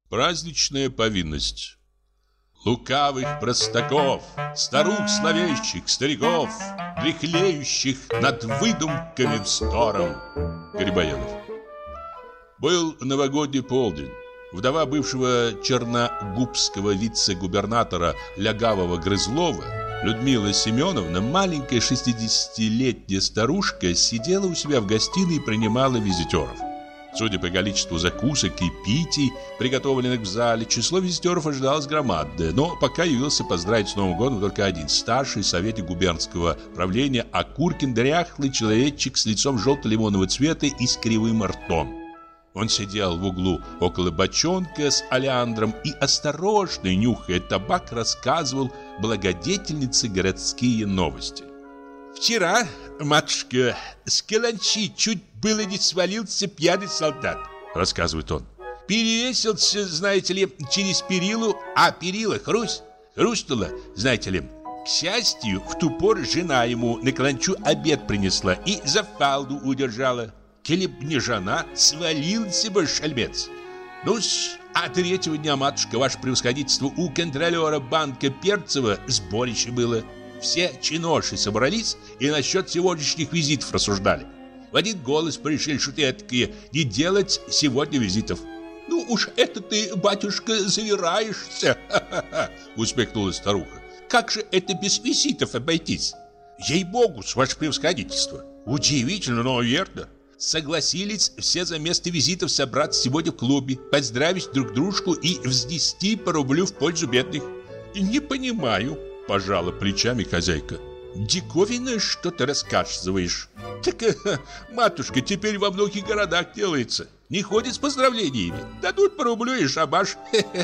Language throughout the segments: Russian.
Праздничная повинность. Лукавых простаков, старух словещих, стариков, дряхлеющих над выдумками вздором. Грибоедов. Был новогодний полдень. Вдова бывшего черногубского вице-губернатора Лягавого Грызлова, Людмила Семеновна, маленькая 60-летняя старушка, сидела у себя в гостиной и принимала визитеров. Судя по количеству закусок и питий, приготовленных в зале, число визитеров ожидалось громадное, но пока явился поздравить с Новым годом только один старший советник губернского правления Окуркин, дряхлый человечек с лицом желто-лимонного цвета и с кривым ртом. Он сидел в углу около бочонка с олеандром и, осторожно нюхая табак, рассказывал благодетельнице городские новости. «Вчера, матушка, с каланчи чуть было не свалился пьяный солдат», — рассказывает он. «Перевесился, знаете ли, через перилу, а перила хрустнула, знаете ли. К счастью, в ту пору жена ему на каланчу обед принесла и за фалду удержала. Коли б не жена, свалился бы шальмец. Ну-с, а третьего дня, матушка, ваше превосходительство, у контролера банка Перцева сборище было. Все чиноши собрались и насчет сегодняшних визитов рассуждали. В один голос пришли шутки не делать сегодня визитов. «Ну уж это ты, батюшка, завираешься!» — усмехнулась старуха. «Как же это без визитов обойтись? Ей-богу, ваше превосходительство! Удивительно, но верно. Согласились все за место визитов собраться сегодня в клубе, поздравить друг дружку и взнести по рублю в пользу бедных. Не понимаю». Пожала плечами хозяйка. «Диковинное что-то рассказываешь». «Так, матушка, теперь во многих городах делается. Не ходят с поздравлениями. Дадут по рублю и шабаш.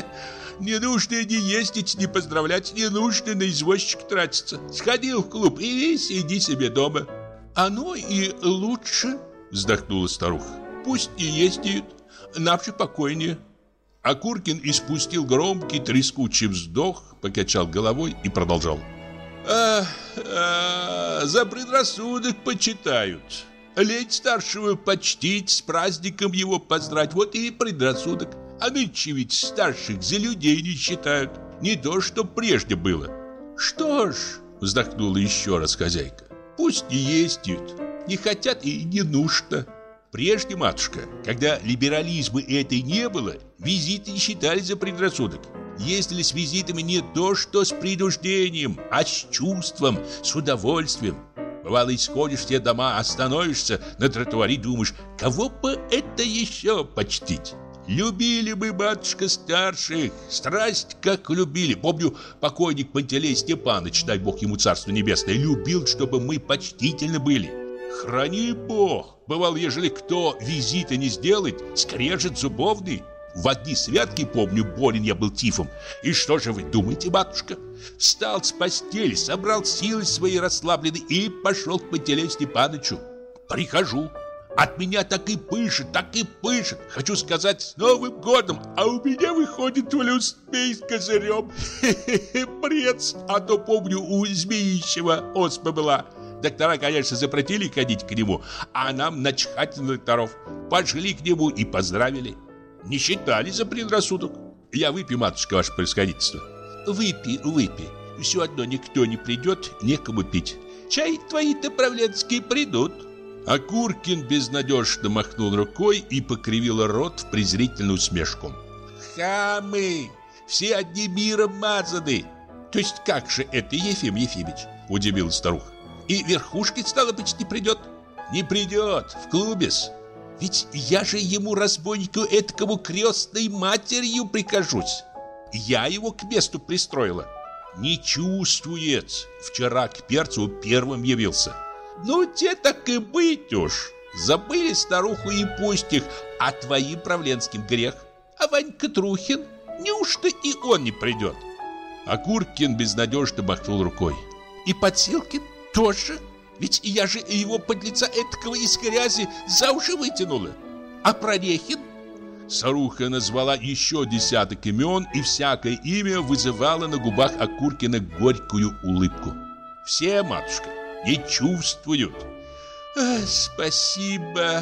Не нужно ни ездить, ни поздравлять, не нужно на извозчика тратиться. Сходил в клуб и сиди себе дома». «Оно и лучше», вздохнула старуха. «Пусть и ездят, нам же покойнее». Окуркин испустил громкий трескучий вздох, покачал головой и продолжал. За предрассудок почитают. Лень старшего почтить, с праздником его поздравить, вот и предрассудок. А нынче ведь старших за людей не считают. Не то, что прежде было». «Что ж», вздохнула еще раз хозяйка, «пусть и ездят. Не хотят и не нужно. Прежде, матушка, когда либерализма этой не было, визиты не считались за предрассудок. Ездили с визитами не то что с принуждением, а с чувством, с удовольствием. Бывало, исходишь в те дома, остановишься на тротуаре и думаешь, кого бы это еще почтить. Любили мы, батюшка, старших, страсть как любили. Помню, покойник Пантелей Степанович, дай бог ему царство небесное, любил, чтобы мы почтительны были. Храни бог, бывал, ежели кто визита не сделает, скрежет зубовный. В одни святки, помню, болен я был тифом. И что же вы думаете, батюшка? Встал с постели, собрал силы свои расслабленные и пошел к Пантелею Степановичу. Прихожу, от меня так и пышет, так и пышет. Хочу сказать, с Новым годом, а у меня выходит в люспей с козырем. Прец, а то помню, у Змеищева оспа была. Доктора, конечно, запретили ходить к нему, а нам начхать на докторов. Пошли к нему и поздравили. Не считали за предрассудок. Я выпью, матушка, ваше происходительство. Выпей, выпей. Все одно никто не придет, некому пить. Чай твои-то правленские придут. Окуркин безнадежно махнул рукой и покривил рот в презрительную усмешку. Хамы! Все одним миром мазаны. То есть как же это, Ефим Ефимович? Удивилась старуха. И верхушки, стало быть, не придет? Не придет, в клубе-с. Ведь я же ему, разбойнику этакому, крестной матерью прикажусь. Я его к месту пристроила. Не чувствует. Вчера к Перцеву первым явился. Ну, те так и быть уж. Забыли старуху и пусть их, а твоим правленским грех. А Ванька Трухин, неужто и он не придет? Окуркин безнадежно махнул рукой. И Подсилкин тоже. Ведь я же его подлеца этакого из грязи за уши вытянула. А Прорехин? Старуха назвала еще десяток имен, и всякое имя вызывало на губах Окуркина горькую улыбку. Все, матушка, не чувствуют. Спасибо,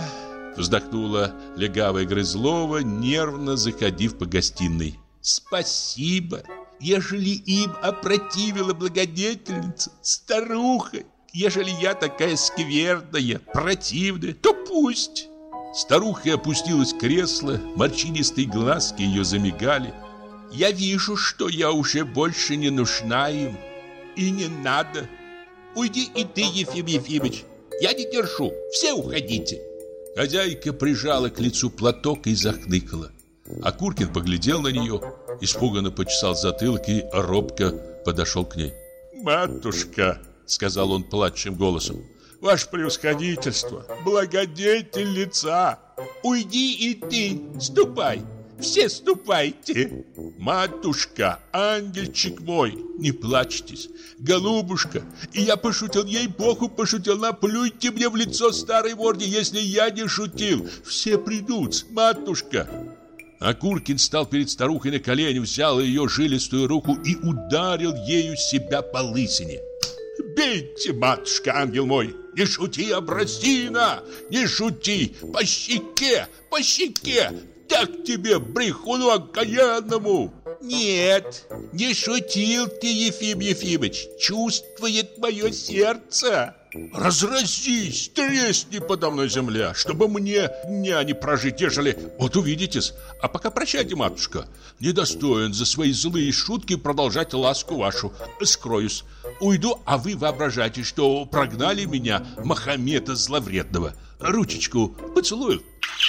вздохнула легавая Грызлова, нервно заходив по гостиной. Спасибо, ежели им опротивила благодетельница, старуха. Ежели я такая скверная, противная, то пусть. Старуха опустилась в кресло, морщинистые глазки ее замигали. Я вижу, что я уже больше не нужна им. И не надо. Уйди и ты, Ефим Ефимыч. Я не держу, все уходите. Хозяйка прижала к лицу платок и захныкала. Окуркин поглядел на нее, испуганно почесал затылок и робко подошел к ней. «Матушка», — сказал он плачущим голосом, — «ваше превосходительство, благодетельница». «Уйди и ты, ступай, все ступайте». «Матушка, ангельчик мой, не плачьтесь, голубушка, и я пошутил, ей-богу, пошутил, наплюйте мне в лицо, старой ворги, если я не шутил, все придут, матушка». Окуркин стал перед старухой на колени, взял ее жилистую руку и ударил ею себя по лысине. «Бейте, матушка, ангел мой! Не шути, Абросина! Не шути! По щеке! По щеке! Так тебе, брехуну окаянному!» «Нет, не шутил ты, Ефим Ефимыч! Чувствует мое сердце!» «Разразись, тресни подо мной земля, чтобы мне дня не прожить, ежели... Вот увидитесь. А пока прощайте, матушка. Недостоин за свои злые шутки продолжать ласку вашу. Скроюсь. Уйду, а вы воображайте, что прогнали меня, Махомета зловредного. Ручечку поцелую».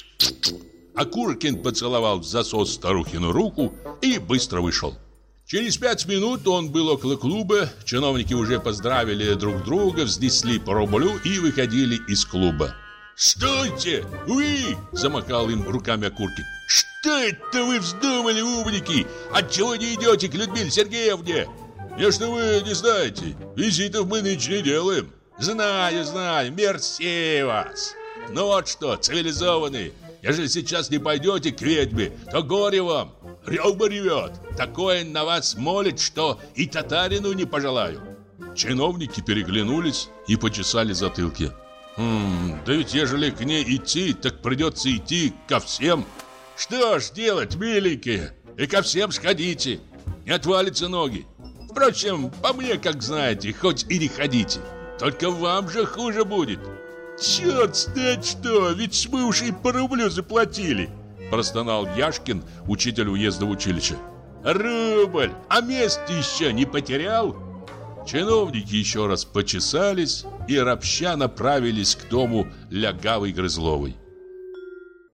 Окуркин поцеловал в засос старухину руку и быстро вышел. Через 5 минут он был около клуба, чиновники уже поздравили друг друга, взнесли по рублю и выходили из клуба. «Стойте! Вы!» – замахал им руками Окуркин. «Что это вы вздумали, умники? Отчего не идете к Людмиле Сергеевне?» «Конечно, вы не знаете, визитов мы нынче не делаем». «Знаю, знаю, мерси вас. Ну вот что, цивилизованные, ежели сейчас не пойдете к ведьме, то горе вам. Рёба ревет, такое на вас молит, что и татарину не пожелаю». Чиновники переглянулись и почесали затылки. Да ведь ежели к ней идти, так придется идти ко всем. Что ж делать, миленькие, и ко всем сходите, не отвалятся ноги. Впрочем, по мне, как знаете, хоть и не ходите, только вам же хуже будет. Черт знает что, ведь мы уж и по рублю заплатили, простонал Яшкин, учитель уездного училища. Рубль, а место еще не потерял? Чиновники еще раз почесались и ропща направились к дому лягавой Грызловой.